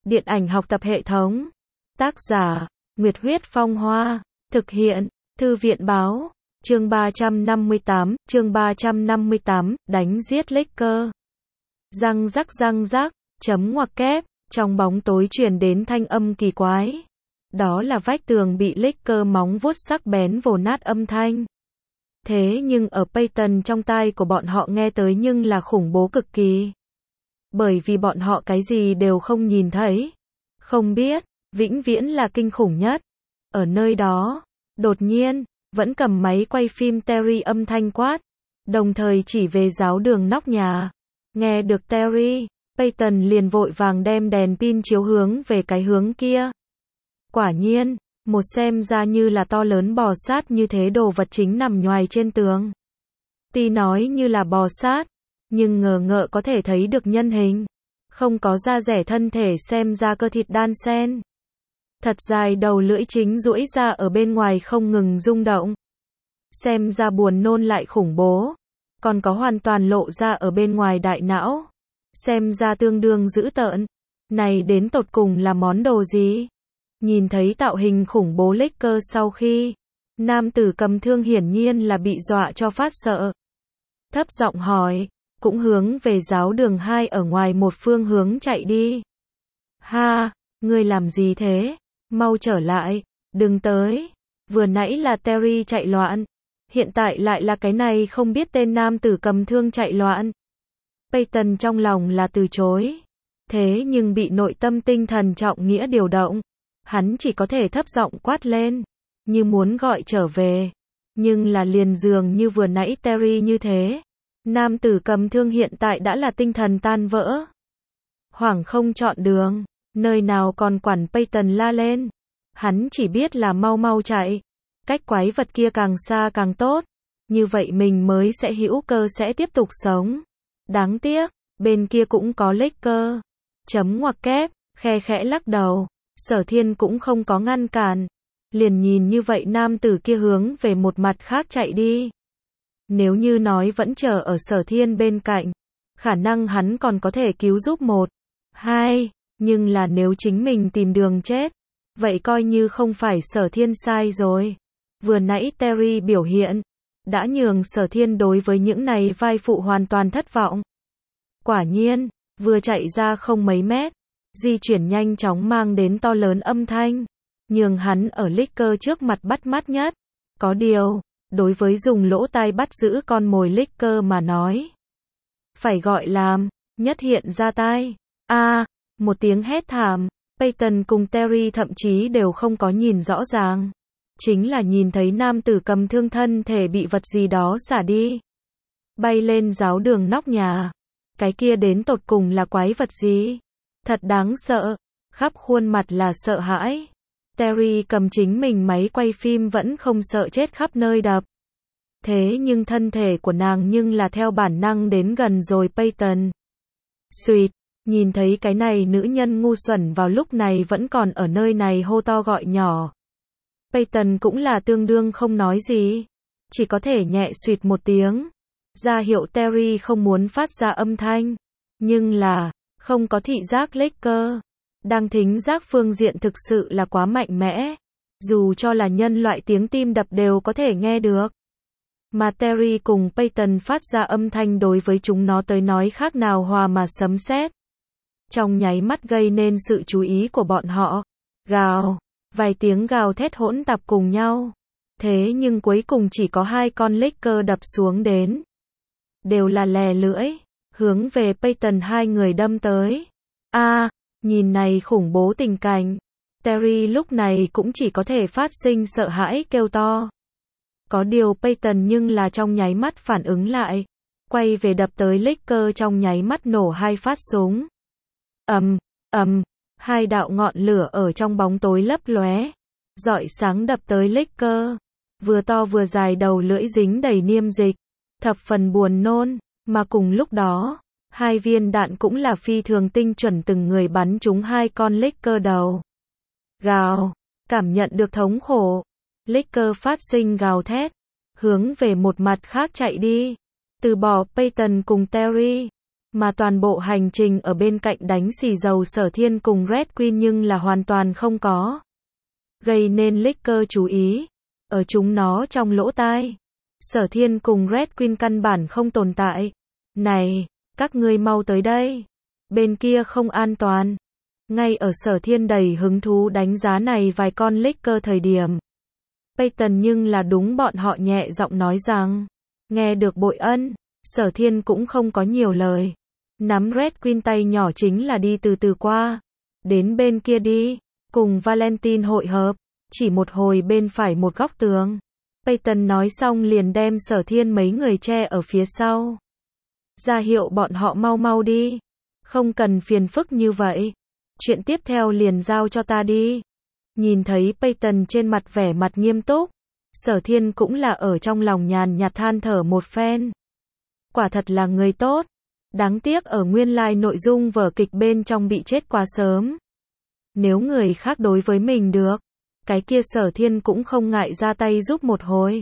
Điện ảnh học tập hệ thống. Tác giả, Nguyệt Huyết Phong Hoa. Thực hiện, Thư viện Báo. Chương 358, đánh giết Lakers. Răng rắc, chấm ngoặc kép, trong bóng tối truyền đến thanh âm kỳ quái. Đó là vách tường bị Lakers móng vuốt sắc bén vồ nát âm thanh. Thế nhưng ở Peyton trong tai của bọn họ nghe tới nhưng là khủng bố cực kỳ. Bởi vì bọn họ cái gì đều không nhìn thấy, không biết, vĩnh viễn là kinh khủng nhất. Ở nơi đó, đột nhiên, vẫn cầm máy quay phim Terry âm thanh quát, đồng thời chỉ về giáo đường nóc nhà. Nghe được Terry, Peyton liền vội vàng đem đèn pin chiếu hướng về cái hướng kia. Quả nhiên, một xem ra như là to lớn bò sát như thế đồ vật chính nằm nhoài trên tường. Tuy nói như là bò sát, nhưng ngờ ngợ có thể thấy được nhân hình. Không có da rẻ, thân thể xem ra cơ thịt đan xen. Thật dài đầu lưỡi chính duỗi ra ở bên ngoài không ngừng rung động. Xem ra buồn nôn lại khủng bố. Còn có hoàn toàn lộ ra ở bên ngoài đại não. Xem ra tương đương dữ tợn. Này đến tột cùng là món đồ gì? Nhìn thấy tạo hình khủng bố Lakers sau khi, nam tử cầm thương hiển nhiên là bị dọa cho phát sợ. Thấp giọng hỏi, cũng hướng về giáo đường 2 ở ngoài một phương hướng chạy đi. Ha, ngươi làm gì thế? Mau trở lại, đừng tới. Vừa nãy là Terry chạy loạn, hiện tại lại là cái này không biết tên nam tử cầm thương chạy loạn. Peyton trong lòng là từ chối. Thế nhưng bị nội tâm tinh thần trọng nghĩa điều động. Hắn chỉ có thể thấp giọng quát lên, như muốn gọi trở về. Nhưng là liền dường như vừa nãy Terry như thế. Nam tử cầm thương hiện tại đã là tinh thần tan vỡ. Hoảng không chọn đường, nơi nào còn quản Peyton la lên. Hắn chỉ biết là mau mau chạy. Cách quái vật kia càng xa càng tốt. Như vậy mình mới sẽ hữu cơ sẽ tiếp tục sống. Đáng tiếc, bên kia cũng có Lakers. Chấm ngoặc kép, khe khẽ lắc đầu. Sở Thiên cũng không có ngăn cản. Liền nhìn như vậy nam tử kia hướng về một mặt khác chạy đi. Nếu như nói vẫn chờ ở Sở Thiên bên cạnh, khả năng hắn còn có thể cứu giúp 1, 2, nhưng là nếu chính mình tìm đường chết, vậy coi như không phải Sở Thiên sai rồi. Vừa nãy Terry biểu hiện, đã nhường Sở Thiên đối với những này vai phụ hoàn toàn thất vọng. Quả nhiên, vừa chạy ra không mấy mét, di chuyển nhanh chóng mang đến to lớn âm thanh, nhường hắn ở Lakers trước mặt bắt mắt nhất. Có điều, đối với dùng lỗ tai bắt giữ con mồi Lakers mà nói, phải gọi là nhất hiện ra tai. Một tiếng hét thảm, Peyton cùng Terry thậm chí đều không có nhìn rõ ràng. Chính là nhìn thấy nam tử cầm thương thân thể bị vật gì đó xả đi. Bay lên giáo đường nóc nhà. Cái kia đến tột cùng là quái vật gì? Thật đáng sợ. Khắp khuôn mặt là sợ hãi. Terry cầm chính mình máy quay phim vẫn không sợ chết khắp nơi đập. Thế nhưng thân thể của nàng nhưng là theo bản năng đến gần rồi Peyton. Xuyệt, nhìn thấy cái này nữ nhân ngu xuẩn vào lúc này vẫn còn ở nơi này hô to gọi nhỏ. Peyton cũng là tương đương không nói gì. Chỉ có thể nhẹ xuyệt một tiếng. Ra hiệu Terry không muốn phát ra âm thanh. Nhưng là, không có thị giác Lakers. Đang thính giác phương diện thực sự là quá mạnh mẽ. Dù cho là nhân loại tiếng tim đập đều có thể nghe được. Mà Terry cùng Peyton phát ra âm thanh đối với chúng nó tới nói khác nào hòa mà sấm sét. Trong nháy mắt gây nên sự chú ý của bọn họ. Gào, vài tiếng gào thét hỗn tạp cùng nhau. Thế nhưng cuối cùng chỉ có 2 con Lakers đập xuống đến. Đều là lè lưỡi, hướng về Peyton 2 người đâm tới. Nhìn này khủng bố tình cảnh. Terry lúc này cũng chỉ có thể phát sinh sợ hãi kêu to. Có điều Peyton nhưng là trong nháy mắt phản ứng lại. Quay về đập tới Lakers trong nháy mắt nổ 2 phát súng. ầm, 2 đạo ngọn lửa ở trong bóng tối lấp lóe. Rọi sáng đập tới Lakers. Vừa to vừa dài đầu lưỡi dính đầy niêm dịch. Thập phần buồn nôn. Mà cùng lúc đó, 2 viên đạn cũng là phi thường tinh chuẩn từng người bắn trúng 2 con Lakers đầu. Gào, cảm nhận được thống khổ. Lakers phát sinh gào thét, hướng về một mặt khác chạy đi. Từ bỏ Peyton cùng Terry. Mà toàn bộ hành trình ở bên cạnh đánh xì dầu Sở Thiên cùng Red Queen nhưng là hoàn toàn không có. Gây nên Licker chú ý. Ở chúng nó trong lỗ tai. Sở Thiên cùng Red Queen căn bản không tồn tại. Này, các ngươi mau tới đây. Bên kia không an toàn. Ngay ở Sở Thiên đầy hứng thú đánh giá này vài con Licker thời điểm. Peyton nhưng là đúng bọn họ nhẹ giọng nói rằng. Nghe được bội ân, Sở Thiên cũng không có nhiều lời. Nắm Red Queen tay nhỏ chính là đi từ từ qua. Đến bên kia đi, cùng Valentine hội hợp. Chỉ một hồi bên phải một góc tường. Peyton nói xong liền đem Sở Thiên mấy người che ở phía sau. Ra hiệu bọn họ mau mau đi. Không cần phiền phức như vậy. Chuyện tiếp theo liền giao cho ta đi. Nhìn thấy Peyton trên mặt vẻ mặt nghiêm túc. Sở Thiên cũng là ở trong lòng nhàn nhạt than thở một phen. Quả thật là người tốt. Đáng tiếc ở nguyên lai nội dung vở kịch bên trong bị chết quá sớm. Nếu người khác đối với mình được, cái kia Sở Thiên cũng không ngại ra tay giúp một hồi.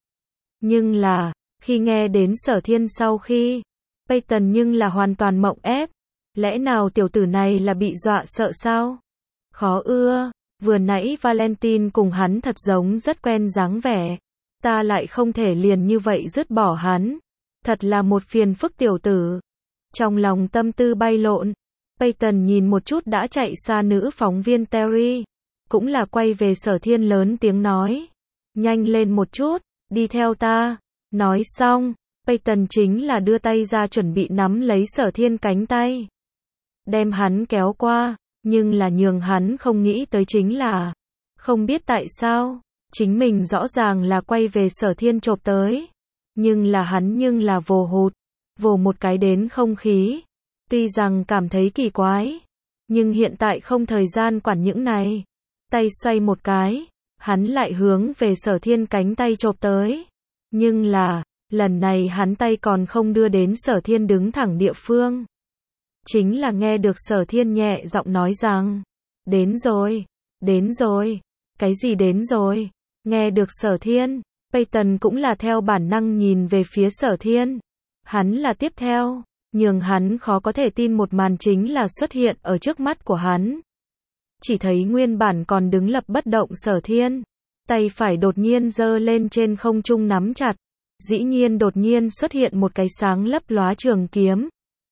Nhưng là, khi nghe đến Sở Thiên sau khi, Peyton nhưng là hoàn toàn mộng ép. Lẽ nào tiểu tử này là bị dọa sợ sao? Khó ưa, vừa nãy Valentine cùng hắn thật giống rất quen dáng vẻ. Ta lại không thể liền như vậy dứt bỏ hắn. Thật là một phiền phức tiểu tử. Trong lòng tâm tư bay lộn, Peyton nhìn một chút đã chạy xa nữ phóng viên Terry. Cũng là quay về Sở Thiên lớn tiếng nói. Nhanh lên một chút, đi theo ta. Nói xong, Peyton chính là đưa tay ra chuẩn bị nắm lấy Sở Thiên cánh tay. Đem hắn kéo qua, nhưng là nhường hắn không nghĩ tới chính là. Không biết tại sao, chính mình rõ ràng là quay về Sở Thiên chộp tới. Nhưng là hắn nhưng là vồ hụt, vồ một cái đến không khí. Tuy rằng cảm thấy kỳ quái, nhưng hiện tại không thời gian quản những này. Tay xoay một cái, hắn lại hướng về Sở Thiên cánh tay chộp tới. Nhưng là, lần này hắn tay còn không đưa đến Sở Thiên đứng thẳng địa phương. Chính là nghe được Sở Thiên nhẹ giọng nói rằng, đến rồi, đến rồi, cái gì đến rồi, nghe được Sở Thiên, Peyton cũng là theo bản năng nhìn về phía Sở Thiên. Hắn là tiếp theo, nhường hắn khó có thể tin một màn chính là xuất hiện ở trước mắt của hắn. Chỉ thấy nguyên bản còn đứng lập bất động Sở Thiên, tay phải đột nhiên giơ lên trên không trung nắm chặt, dĩ nhiên đột nhiên xuất hiện một cái sáng lấp lóa trường kiếm.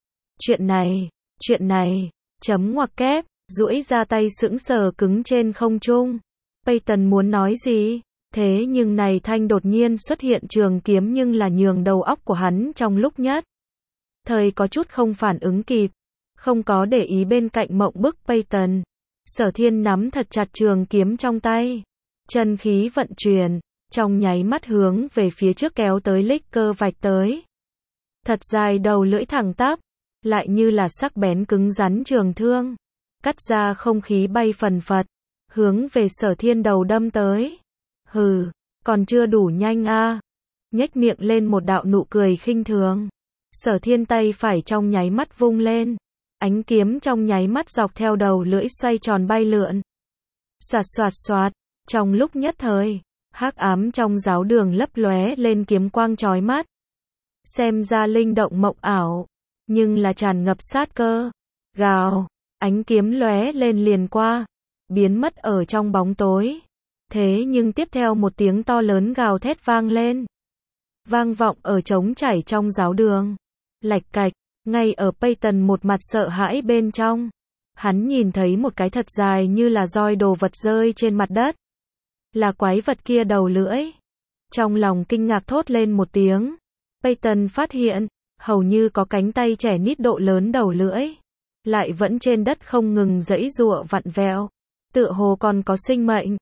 Chuyện này, chấm ngoặc kép, duỗi ra tay sững sờ cứng trên không trung. Peyton muốn nói gì? Thế nhưng này thanh đột nhiên xuất hiện trường kiếm nhưng là nhường đầu óc của hắn trong lúc nhất thời có chút không phản ứng kịp, không có để ý bên cạnh mộng bức Peyton. Sở Thiên nắm thật chặt trường kiếm trong tay, chân khí vận chuyển, trong nháy mắt hướng về phía trước kéo tới Licker vạch tới. Thật dài đầu lưỡi thẳng tắp, lại như là sắc bén cứng rắn trường thương, cắt ra không khí bay phần phật, hướng về Sở Thiên đầu đâm tới. Hừ, còn chưa đủ nhanh a. Nhếch miệng lên một đạo nụ cười khinh thường. Sở Thiên tay phải trong nháy mắt vung lên, ánh kiếm trong nháy mắt dọc theo đầu lưỡi xoay tròn bay lượn. Xoạt xoạt xoạt, trong lúc nhất thời, hắc ám trong giáo đường lấp lóe lên kiếm quang chói mắt. Xem ra linh động mộng ảo, nhưng là tràn ngập sát cơ. Gào, ánh kiếm lóe lên liền qua, biến mất ở trong bóng tối. Thế nhưng tiếp theo một tiếng to lớn gào thét vang lên. Vang vọng ở trống chảy trong giáo đường. Lạch cạch, ngay ở Peyton một mặt sợ hãi bên trong. Hắn nhìn thấy một cái thật dài như là roi đồ vật rơi trên mặt đất. Là quái vật kia đầu lưỡi. Trong lòng kinh ngạc thốt lên một tiếng. Peyton phát hiện, hầu như có cánh tay trẻ nít độ lớn đầu lưỡi. Lại vẫn trên đất không ngừng giãy giụa vặn vẹo. Tựa hồ còn có sinh mệnh.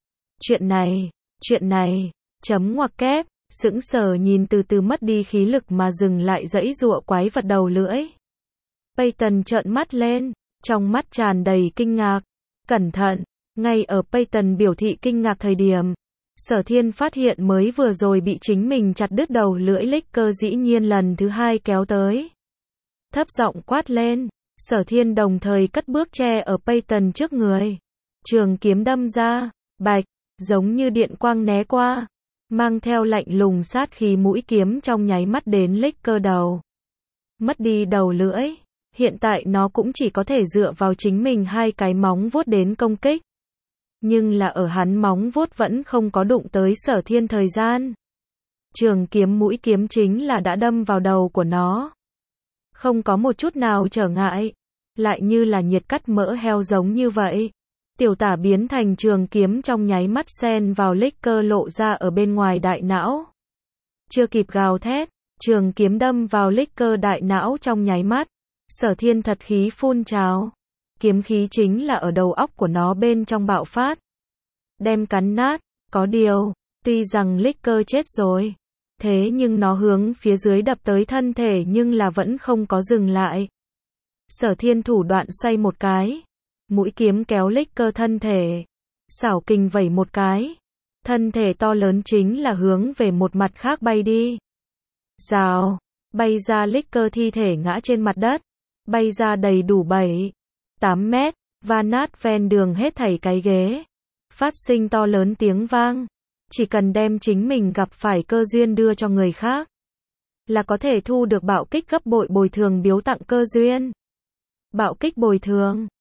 Chuyện này, chấm ngoặc kép, sững sờ nhìn từ từ mất đi khí lực mà dừng lại giãy giụa quái vật đầu lưỡi. Peyton trợn mắt lên, trong mắt tràn đầy kinh ngạc. Cẩn thận, ngay ở Peyton biểu thị kinh ngạc thời điểm, Sở Thiên phát hiện mới vừa rồi bị chính mình chặt đứt đầu lưỡi Licker dĩ nhiên lần thứ hai kéo tới. Thấp giọng quát lên, Sở Thiên đồng thời cất bước che ở Peyton trước người. Trường kiếm đâm ra, bạch, giống như điện quang né qua, mang theo lạnh lùng sát khí mũi kiếm trong nháy mắt đến Licker đầu. mất đi đầu lưỡi. Hiện tại nó cũng chỉ có thể dựa vào chính mình hai cái móng vuốt đến công kích. Nhưng là ở hắn móng vuốt vẫn không có đụng tới Sở Thiên thời gian. Trường kiếm mũi kiếm chính là đã đâm vào đầu của nó. Không có một chút nào trở ngại. Lại như là nhiệt cắt mỡ heo giống như vậy. Tiểu tả biến thành trường kiếm trong nháy mắt xen vào Licker lộ ra ở bên ngoài đại não. Chưa kịp gào thét, trường kiếm đâm vào Licker đại não trong nháy mắt. Sở Thiên thật khí phun trào. Kiếm khí chính là ở đầu óc của nó bên trong bạo phát. Đem cắn nát, có điều, tuy rằng Licker chết rồi. Thế nhưng nó hướng phía dưới đập tới thân thể nhưng là vẫn không có dừng lại. Sở Thiên thủ đoạn xoay một cái. Mũi kiếm kéo Licker thân thể. Xảo kình vẩy một cái. Thân thể to lớn chính là hướng về một mặt khác bay đi. Rào, bay ra Licker thi thể ngã trên mặt đất. Bay ra đầy đủ 7-8 mét, va nát ven đường hết thảy cái ghế. Phát sinh to lớn tiếng vang. Chỉ cần đem chính mình gặp phải cơ duyên đưa cho người khác, là có thể thu được bạo kích gấp bội bồi thường biếu tặng cơ duyên. Bạo kích bồi thường.